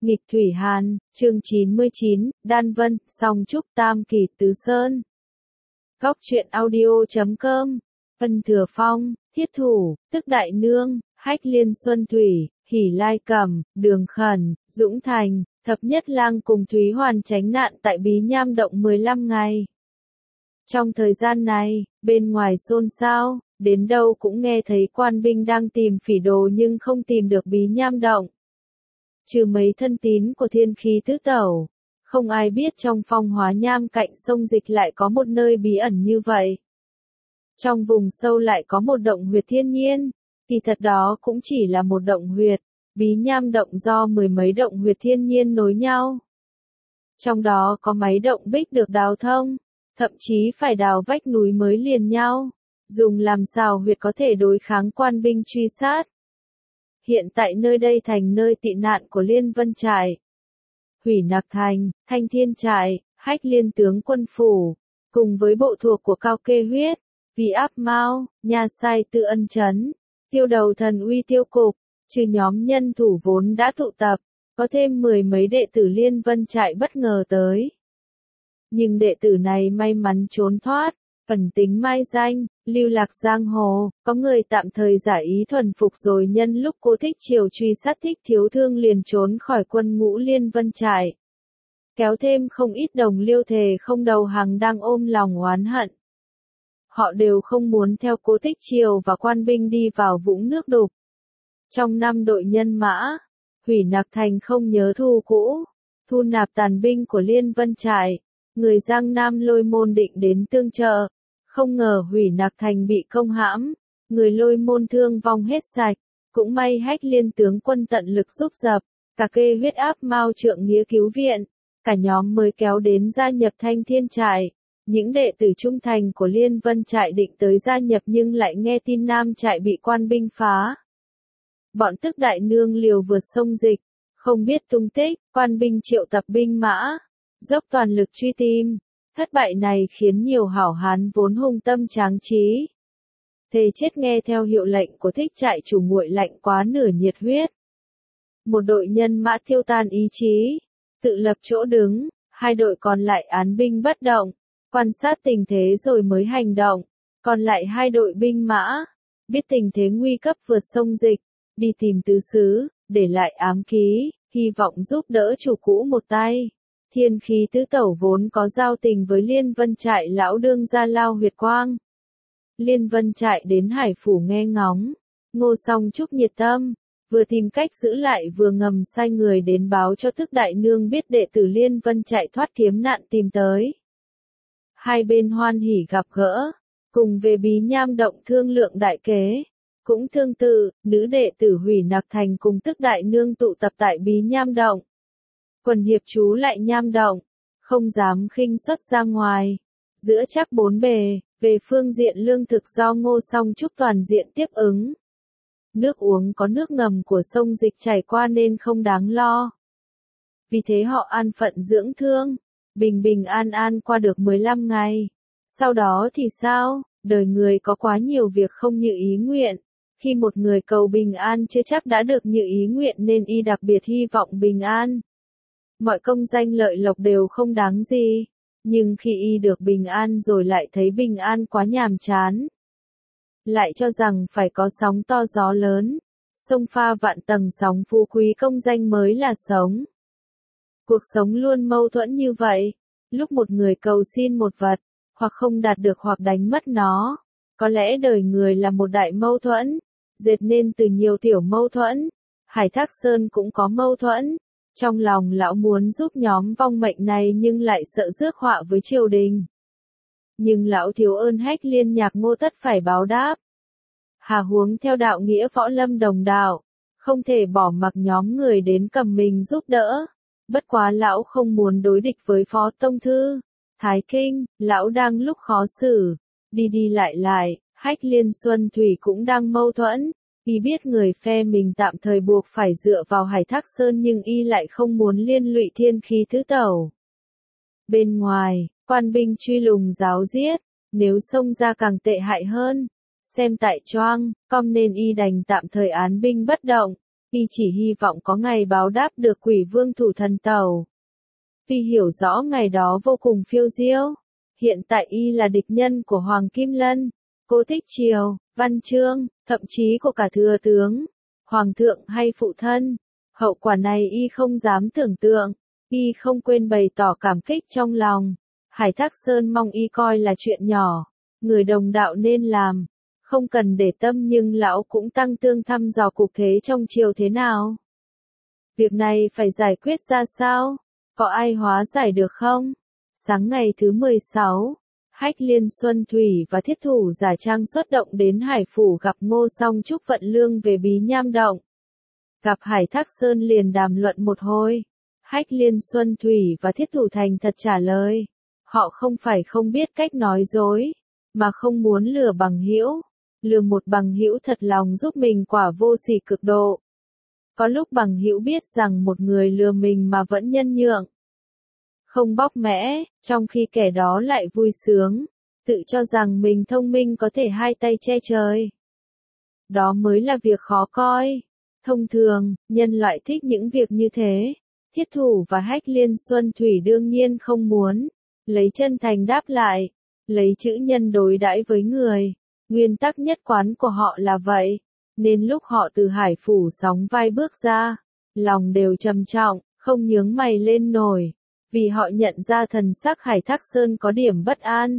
Nghịch Thủy Hàn, chương 99, Đan Vân, Song Trúc Tam Kỳ Tứ Sơn. Góc truyện audio.com, Vân Thừa Phong, Thiết Thủ, Tức Đại Nương, Hách Liên Xuân Thủy, Hỉ Lai Cẩm, Đường Khẩn, Dũng Thành, Thập Nhất Lang cùng Thúy Hoàn tránh nạn tại Bí Nham Động 15 ngày. Trong thời gian này, bên ngoài xôn xao, đến đâu cũng nghe thấy quan binh đang tìm phỉ đồ nhưng không tìm được Bí Nham Động. Trừ mấy thân tín của Thiên Khí Tứ Tẩu, không ai biết trong Phong Hóa Nham cạnh sông Dịch lại có một nơi bí ẩn như vậy. Trong vùng sâu lại có một động huyệt thiên nhiên, kỳ thật đó cũng chỉ là một động huyệt, Bí Nham Động do mười mấy động huyệt thiên nhiên nối nhau. Trong đó có mấy động bích được đào thông, thậm chí phải đào vách núi mới liền nhau, dùng làm sào huyệt có thể đối kháng quan binh truy sát. Hiện tại nơi đây thành nơi tị nạn của Liên Vân Trại, Hủy Nặc Thành, Thanh Thiên Trại, Hách Liên Tướng Quân Phủ, cùng với bộ thuộc của Cao Kê Huyết, Vì Áp Mao, Nha Sai Tự Ân Trấn, Tiêu Đầu Thần Uy Tiêu Cục, trừ nhóm nhân thủ vốn đã tụ tập, có thêm mười mấy đệ tử Liên Vân Trại bất ngờ tới. Nhưng đệ tử này may mắn trốn thoát, ẩn tính mai danh, lưu lạc giang hồ, có người tạm thời giả ý thuần phục rồi nhân lúc Cô Thích Triều truy sát Thích Thiếu Thương liền trốn khỏi quân ngũ Liên Vân Trại. Kéo thêm không ít đồng liêu thề không đầu hàng đang ôm lòng oán hận. Họ đều không muốn theo Cô Thích Triều và quan binh đi vào vũng nước đục. Trong 5 đội nhân mã, Hủy Nặc Thành không nhớ thù cũ, thu nạp tàn binh của Liên Vân Trại. Người Giang Nam Lôi Môn định đến tương trợ, không ngờ Hủy Nặc Thành bị công hãm, người Lôi Môn thương vong hết sạch, cũng may Hách Liên Tướng Quân tận lực giúp dập, cả Kê Huyết Áp Mao trượng nghĩa cứu viện, cả nhóm mới kéo đến gia nhập Thanh Thiên Trại. Những đệ tử trung thành của Liên Vân Trại định tới gia nhập nhưng lại nghe tin Nam Trại bị quan binh phá. Bọn Tức Đại Nương liều vượt sông Dịch, không biết tung tích, quan binh triệu tập binh mã, dốc toàn lực truy tìm. Thất bại này khiến nhiều hảo hán vốn hung tâm tráng trí, thề chết nghe theo hiệu lệnh của Thích Trại chủ nguội lạnh quá nửa nhiệt huyết. Một đội nhân mã tiêu tan ý chí, tự lập chỗ đứng, hai đội còn lại án binh bất động, quan sát tình thế rồi mới hành động. Còn lại hai đội binh mã, biết tình thế nguy cấp vượt sông Dịch, đi tìm tứ xứ, để lại ám ký, hy vọng giúp đỡ chủ cũ một tay. Thiên Khí Tứ Tẩu vốn có giao tình với Liên Vân Trại lão đương gia Lao Huyệt Quang. Liên Vân Trại đến Hải Phủ nghe ngóng, Ngô Song Trúc nhiệt tâm, vừa tìm cách giữ lại vừa ngầm sai người đến báo cho Tức Đại Nương biết đệ tử Liên Vân Trại thoát kiếm nạn tìm tới. Hai bên hoan hỉ gặp gỡ, cùng về Bí Nham Động thương lượng đại kế. Cũng tương tự, nữ đệ tử Hủy Nặc Thành cùng Tức Đại Nương tụ tập tại Bí Nham Động. Quần hiệp trú lại Nham Động, không dám khinh xuất ra ngoài. Giữa chắc bốn bề, về phương diện lương thực do Ngô Song Trúc toàn diện tiếp ứng. Nước uống có nước ngầm của sông Dịch chảy qua nên không đáng lo. Vì thế họ an phận dưỡng thương, bình bình an an qua được 15 ngày. Sau đó thì sao? Đời người có quá nhiều việc không như ý nguyện. Khi một người cầu bình an chưa chắc đã được như ý nguyện nên y đặc biệt hy vọng bình an. Mọi công danh lợi lộc đều không đáng gì, nhưng khi y được bình an rồi lại thấy bình an quá nhàm chán. Lại cho rằng phải có sóng to gió lớn, sông pha vạn tầng sóng phú quý công danh mới là sống. Cuộc sống luôn mâu thuẫn như vậy, lúc một người cầu xin một vật, hoặc không đạt được hoặc đánh mất nó. Có lẽ đời người là một đại mâu thuẫn, dệt nên từ nhiều tiểu mâu thuẫn. Hải Thác Sơn cũng có mâu thuẫn. Trong lòng lão muốn giúp nhóm vong mệnh này nhưng lại sợ rước họa với triều đình. Nhưng lão thiếu ơn Hách Liên Nhạc Ngô tất phải báo đáp. Hà huống theo đạo nghĩa võ lâm đồng đạo, không thể bỏ mặc nhóm người đến cầm mình giúp đỡ. Bất quá lão không muốn đối địch với Phó Tông Thư, Thái Kinh, lão đang lúc khó xử, đi đi lại, Hách Liên Xuân Thủy cũng đang mâu thuẫn. Y biết người phe mình tạm thời buộc phải dựa vào Hải Thác Sơn nhưng y lại không muốn liên lụy Thiên Khí Tứ Tẩu. Bên ngoài, quan binh truy lùng giáo giết, nếu xông ra càng tệ hại hơn. Xem tại Choang, Com nên y đành tạm thời án binh bất động. Y chỉ hy vọng có ngày báo đáp được Quỷ Vương Thủ Thần Tẩu. Y hiểu rõ ngày đó vô cùng phiêu diêu. Hiện tại Y là địch nhân của Hoàng Kim Lân, Cố Thích Triều, Văn Chương, thậm chí của cả thừa tướng, Hoàng thượng hay phụ thân. Hậu quả này Y không dám tưởng tượng. Y không quên bày tỏ cảm kích trong lòng. Hải Thác Sơn mong Y coi là chuyện nhỏ, người đồng đạo nên làm, không cần để tâm, nhưng lão cũng tăng tương thăm dò cục thế trong triều thế nào. Việc này phải giải quyết ra sao? Có ai hóa giải được không? Sáng ngày thứ 16, Hách Liên Xuân Thủy và Thiết Thủ giả trang xuất động đến Hải Phủ gặp Ngô Song Trúc vận lương về Bí Nham Động. Gặp Hải Thác Sơn liền đàm luận một hồi. Hách Liên Xuân Thủy và Thiết Thủ thành thật trả lời. Họ không phải không biết cách nói dối, mà không muốn lừa bằng hữu. Lừa một bằng hữu thật lòng giúp mình quả vô sỉ cực độ. Có lúc bằng hữu biết rằng một người lừa mình mà vẫn nhân nhượng, không bóc mẽ, trong khi kẻ đó lại vui sướng, tự cho rằng mình thông minh có thể hai tay che trời. Đó mới là việc khó coi. Thông thường, nhân loại thích những việc như thế. Thiết Thủ và Hách Liên Xuân Thủy đương nhiên không muốn. Lấy chân thành đáp lại, lấy chữ nhân đối đãi với người. Nguyên tắc nhất quán của họ là vậy. Nên lúc họ từ Hải Phủ sóng vai bước ra, lòng đều trầm trọng, không nhướng mày lên nổi. Vì họ nhận ra thần sắc Hải Thác Sơn có điểm bất an.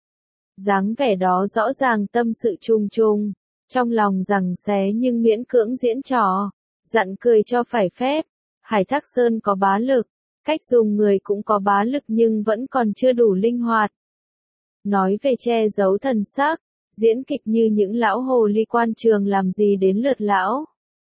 Dáng vẻ đó rõ ràng tâm sự chung chung, trong lòng giằng xé nhưng miễn cưỡng diễn trò, dặn cười cho phải phép. Hải Thác Sơn có bá lực, cách dùng người cũng có bá lực nhưng vẫn còn chưa đủ linh hoạt. Nói về che giấu thần sắc, diễn kịch như những lão hồ ly quan trường làm gì đến lượt lão.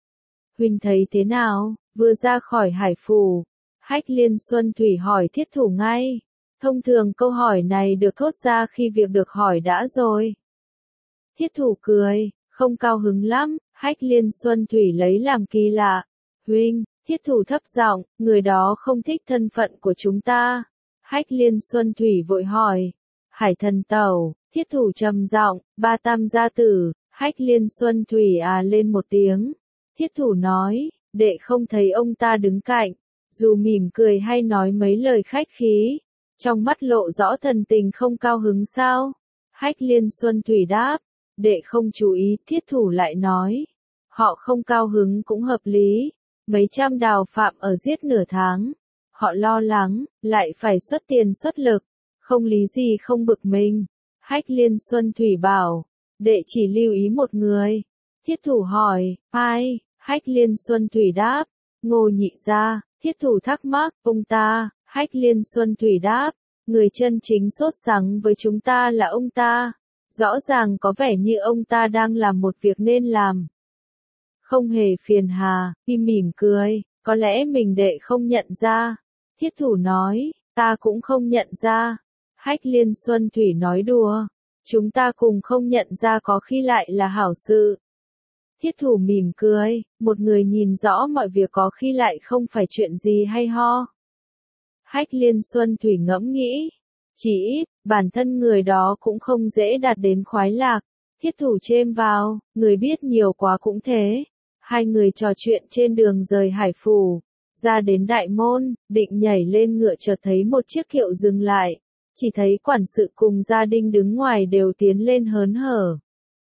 Huynh thấy thế nào? Vừa ra khỏi Hải Phủ, Hách Liên Xuân Thủy hỏi Thiết Thủ ngay. Thông thường câu hỏi này được thốt ra khi việc được hỏi đã rồi. Thiết Thủ cười, không cao hứng lắm. Hách Liên Xuân Thủy lấy làm kỳ lạ. Huynh, Thiết Thủ thấp giọng, người đó không thích thân phận của chúng ta. Hách Liên Xuân Thủy vội hỏi. Hải Thần Tẩu, Thiết Thủ trầm giọng, ba tam gia tử. Hách Liên Xuân Thủy à lên một tiếng. Thiết Thủ nói, đệ không thấy ông ta đứng cạnh, dù mỉm cười hay nói mấy lời khách khí, trong mắt lộ rõ thần tình không cao hứng sao? Hách Liên Xuân Thủy đáp, đệ không chú ý. Thiết Thủ lại nói, họ không cao hứng cũng hợp lý, mấy trăm đào phạm ở giết nửa tháng, họ lo lắng, lại phải xuất tiền xuất lực, không lý gì không bực mình. Hách Liên Xuân Thủy bảo, đệ chỉ lưu ý một người. Thiết Thủ hỏi, ai? Hách Liên Xuân Thủy đáp, Ngô Nhị Gia. Thiết Thủ thắc mắc, ông ta? Hách Liên Xuân Thủy đáp, người chân chính sốt sắng với chúng ta là ông ta. Rõ ràng có vẻ như ông ta đang làm một việc nên làm. Không hề phiền hà. Y mỉm cười, có lẽ mình đệ không nhận ra. Thiết Thủ nói, ta cũng không nhận ra. Hách Liên Xuân Thủy nói đùa, chúng ta cùng không nhận ra có khi lại là hảo sự. Thiết Thủ mỉm cười, một người nhìn rõ mọi việc có khi lại không phải chuyện gì hay ho. Hách Liên Xuân Thủy ngẫm nghĩ, chỉ ít, bản thân người đó cũng không dễ đạt đến khoái lạc. Thiết Thủ chêm vào, người biết nhiều quá cũng thế. Hai người trò chuyện trên đường rời Hải Phủ, ra đến đại môn, định nhảy lên ngựa chợt thấy một chiếc kiệu dừng lại. Chỉ thấy quản sự cùng gia đình đứng ngoài đều tiến lên hớn hở.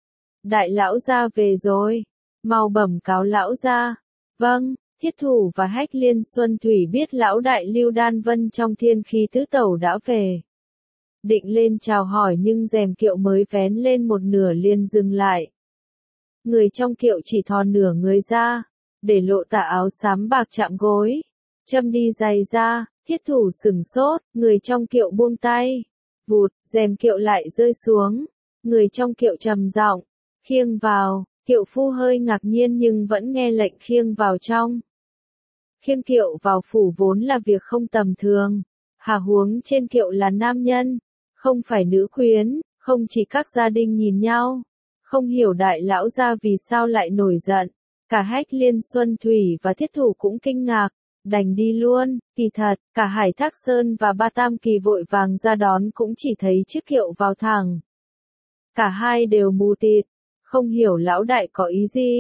Đại lão gia về rồi, mau bẩm cáo lão gia. Vâng. Thiết Thủ và Hách Liên Xuân Thủy biết lão đại Lưu Đan Vân trong Thiên Khí Tứ Tẩu đã về. Định lên chào hỏi nhưng rèm kiệu mới vén lên một nửa liền dừng lại. Người trong kiệu chỉ thò nửa người ra, để lộ tà áo xám bạc chạm gối. Châm đi giày ra. Thiết Thủ sửng sốt, người trong kiệu buông tay. Vụt, rèm kiệu lại rơi xuống. Người trong kiệu trầm giọng, khiêng vào. Kiệu phu hơi ngạc nhiên nhưng vẫn nghe lệnh khiêng vào trong. Khiêng kiệu vào phủ vốn là việc không tầm thường. Hà huống trên kiệu là nam nhân, không phải nữ quyến. Không chỉ các gia đình nhìn nhau, không hiểu đại lão gia vì sao lại nổi giận. Cả Hách Liên Xuân Thủy và Thiết Thủ cũng kinh ngạc. Đành đi luôn. Kỳ thật, cả Hải Thác Sơn và Ba Tam Kỳ vội vàng ra đón cũng chỉ thấy chiếc kiệu vào thẳng. Cả hai đều mù tịt, không hiểu lão đại có ý gì.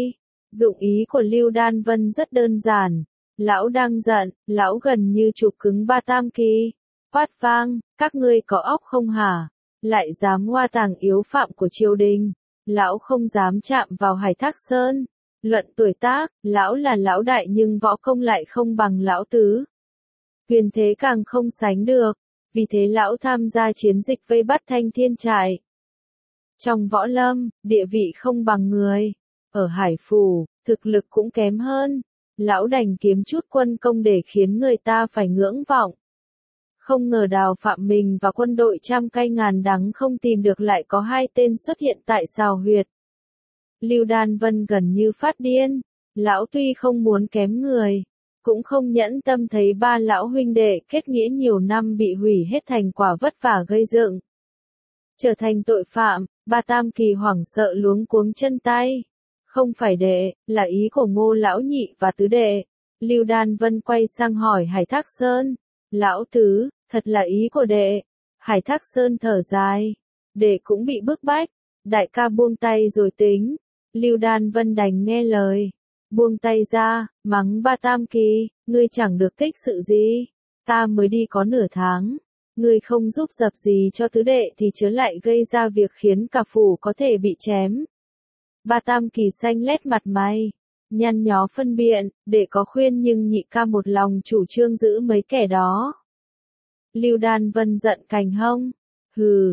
Dụng ý của Lưu Đan Vân rất đơn giản. Lão đang giận, lão gần như chụp cứng Ba Tam Kỳ. Quát vang, các ngươi có óc không hả? Lại dám ngoa tàng yếu phạm của triều đình. Lão không dám chạm vào Hải Thác Sơn. Luận tuổi tác, lão là lão đại nhưng võ công lại không bằng lão tứ. Quyền thế càng không sánh được. Vì thế lão tham gia chiến dịch vây bắt Thanh Thiên Trại. Trong võ lâm, địa vị không bằng người. Ở Hải Phủ, thực lực cũng kém hơn. Lão đành kiếm chút quân công để khiến người ta phải ngưỡng vọng. Không ngờ Đào Phạm mình và quân đội trăm cay ngàn đắng không tìm được lại có hai tên xuất hiện tại Sào Huyệt. Lưu Đan Vân gần như phát điên. Lão tuy không muốn kém người, cũng không nhẫn tâm thấy ba lão huynh đệ kết nghĩa nhiều năm bị hủy hết thành quả vất vả gây dựng. Trở thành tội phạm, Ba Tam Kỳ hoảng sợ luống cuống chân tay. Không phải đệ, là ý của Ngô lão nhị và tứ đệ. Lưu Đan Vân quay sang hỏi Hải Thác Sơn. Lão tứ, thật là ý của đệ. Hải Thác Sơn thở dài. Đệ cũng bị bức bách. Đại ca buông tay rồi tính. Lưu Đan Vân đành nghe lời. Buông tay ra, mắng Ba Tam Kỳ, ngươi chẳng được tích sự gì. Ta mới đi có nửa tháng. Ngươi không giúp dập gì cho tứ đệ thì chớ lại gây ra việc khiến cả phủ có thể bị chém. Ba Tam Kỳ xanh lét mặt mày, nhăn nhó phân biện, đệ có khuyên nhưng nhị ca một lòng chủ trương giữ mấy kẻ đó. Lưu Đan Vân giận cành hông. Hừ,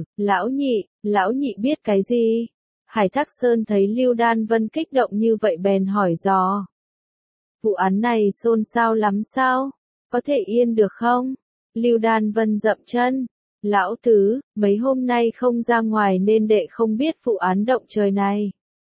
lão nhị biết cái gì? Hải Thác Sơn thấy Lưu Đan Vân kích động như vậy bèn hỏi dò. Vụ án này xôn xao lắm sao? Có thể yên được không? Lưu Đan Vân dậm chân. Lão tứ, mấy hôm nay không ra ngoài nên đệ không biết vụ án động trời này.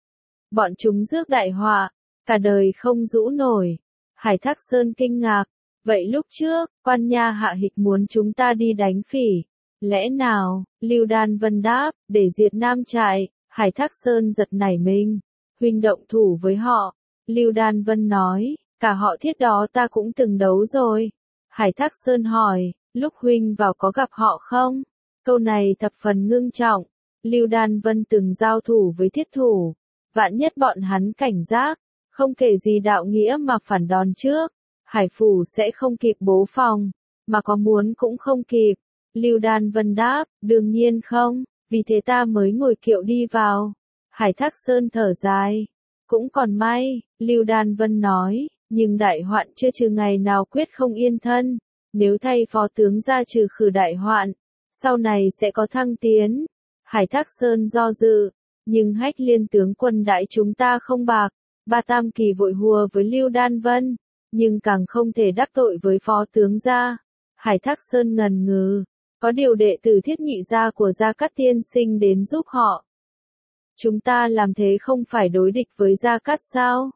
Bọn chúng rước đại họa, cả đời không rũ nổi. Hải Thác Sơn kinh ngạc. Vậy lúc trước, quan nha hạ hịch muốn chúng ta đi đánh Phỉ. Lẽ nào? Lưu Đan Vân đáp, để diệt Nam Trại. Hải Thác Sơn giật nảy mình. Huynh động thủ với họ. Lưu Đan Vân nói, cả họ Thiết đó ta cũng từng đấu rồi. Hải Thác Sơn hỏi, lúc huynh vào có gặp họ không? Câu này thập phần ngưng trọng. Lưu Đan Vân từng giao thủ với Thiết thủ. Vạn nhất bọn hắn cảnh giác, không kể gì đạo nghĩa mà phản đòn trước. Hải Phủ sẽ không kịp bố phòng, mà có muốn cũng không kịp. Lưu Đan Vân đáp, đương nhiên không, vì thế ta mới ngồi kiệu đi vào. Hải Thác Sơn thở dài. Cũng còn may, Lưu Đan Vân nói, nhưng đại hoạn chưa trừ ngày nào quyết không yên thân. Nếu thay phó tướng ra trừ khử đại hoạn, sau này sẽ có thăng tiến. Hải Thác Sơn do dự, nhưng Hách Liên tướng quân đại chúng ta không bạc. Ba Tam Kỳ vội hùa với Lưu Đan Vân, nhưng càng không thể đắc tội với phó tướng gia. Hải Thác Sơn ngần ngừ, có điều đệ tử Thiết nhị gia của Gia Cát tiên sinh đến giúp họ. Chúng ta làm thế không phải đối địch với Gia Cát sao?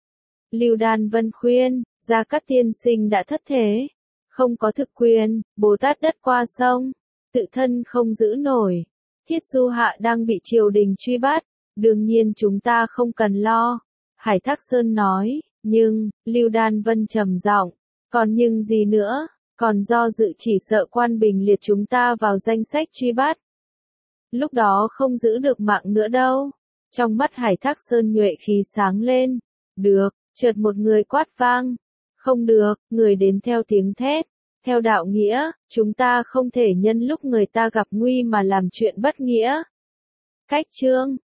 Lưu Đan Vân khuyên, Gia Cát tiên sinh đã thất thế, không có thực quyền, Bồ Tát đất qua sông, tự thân không giữ nổi. Thiết Du Hạ đang bị triều đình truy bắt, đương nhiên chúng ta không cần lo. Hải Thác Sơn nói, nhưng, Lưu Đan Vân trầm giọng, còn nhưng gì nữa, còn do dự chỉ sợ Quan Bình liệt chúng ta vào danh sách truy bắt. Lúc đó không giữ được mạng nữa đâu. Trong mắt Hải Thác Sơn nhuệ khí sáng lên. Được, chợt một người quát vang. Không được, người đến theo tiếng thét. Theo đạo nghĩa, chúng ta không thể nhân lúc người ta gặp nguy mà làm chuyện bất nghĩa. Cách chương